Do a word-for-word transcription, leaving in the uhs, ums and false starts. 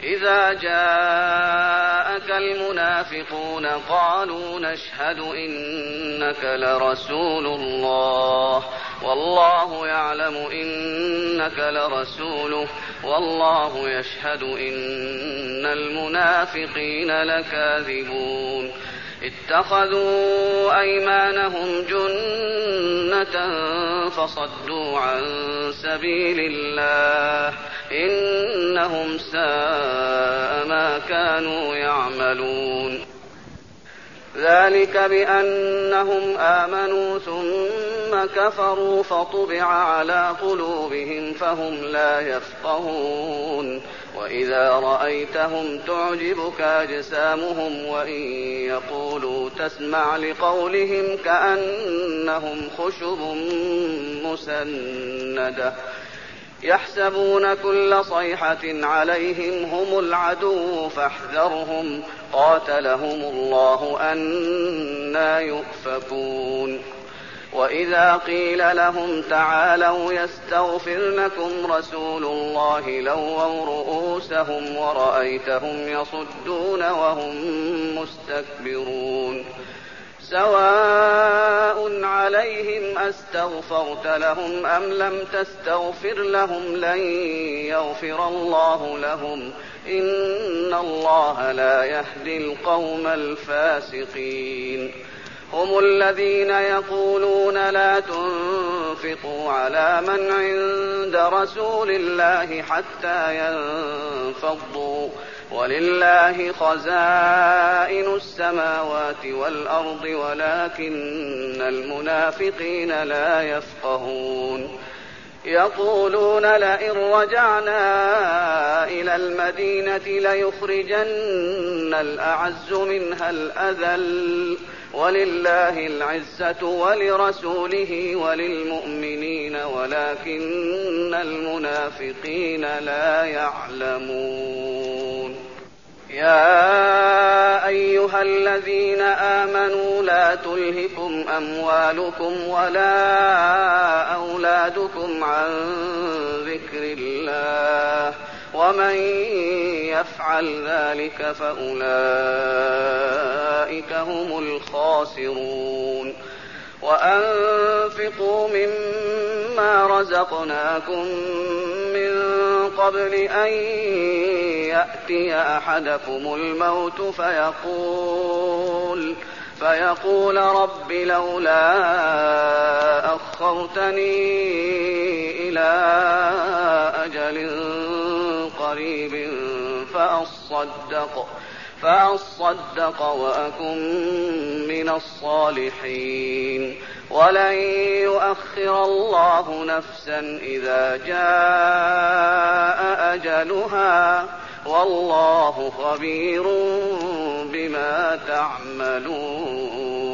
إذا جاءك المنافقون قالوا نشهد إنك لرسول الله والله يعلم إنك لرسوله والله يشهد إن المنافقين لكاذبون اتخذوا أيمانهم جنة فصدوا عن سبيل الله إنهم ساء ما كانوا يعملون ذلك بأنهم آمنوا ثم كفروا فطبع على قلوبهم فهم لا يفقهون وإذا رأيتهم تعجبك أجسامهم وإن يقولوا تسمع لقولهم كأنهم خشب مسندة يحسبون كل صيحة عليهم هم العدو فاحذرهم قاتلهم الله أنى يؤفكون وإذا قيل لهم تعالوا يستغفر لكم رسول الله لووا رؤوسهم ورأيتهم يصدون وهم مستكبرون سواء عليهم أستغفرت لهم أم لم تستغفر لهم لن يغفر الله لهم إن الله لا يهدي القوم الفاسقين هم الذين يقولون لا تنفقوا على من عند رسول الله حتى ينفضوا ولله خزائن السماوات والأرض ولكن المنافقين لا يفقهون يقولون لئن رجعنا إلى المدينة ليخرجن الأعز منها الأذل ولله العزة ولرسوله وللمؤمنين ولكن المنافقين لا يعلمون يا أيها الذين آمنوا لا تلهكم أموالكم ولا أولادكم عن ذكر الله ومن يفعل ذلك فأولئك هم الخاسرون وأنفقوا مما رزقناكم من قبل أن يأتي أحدكم الموت فيقول فيقول رب لولا أخرتني إلى أجل قريب فأصدق فأصدق وأكن من الصالحين ولن يؤخر الله نفسا إذا جاء أجلها والله خبير بما تعملون.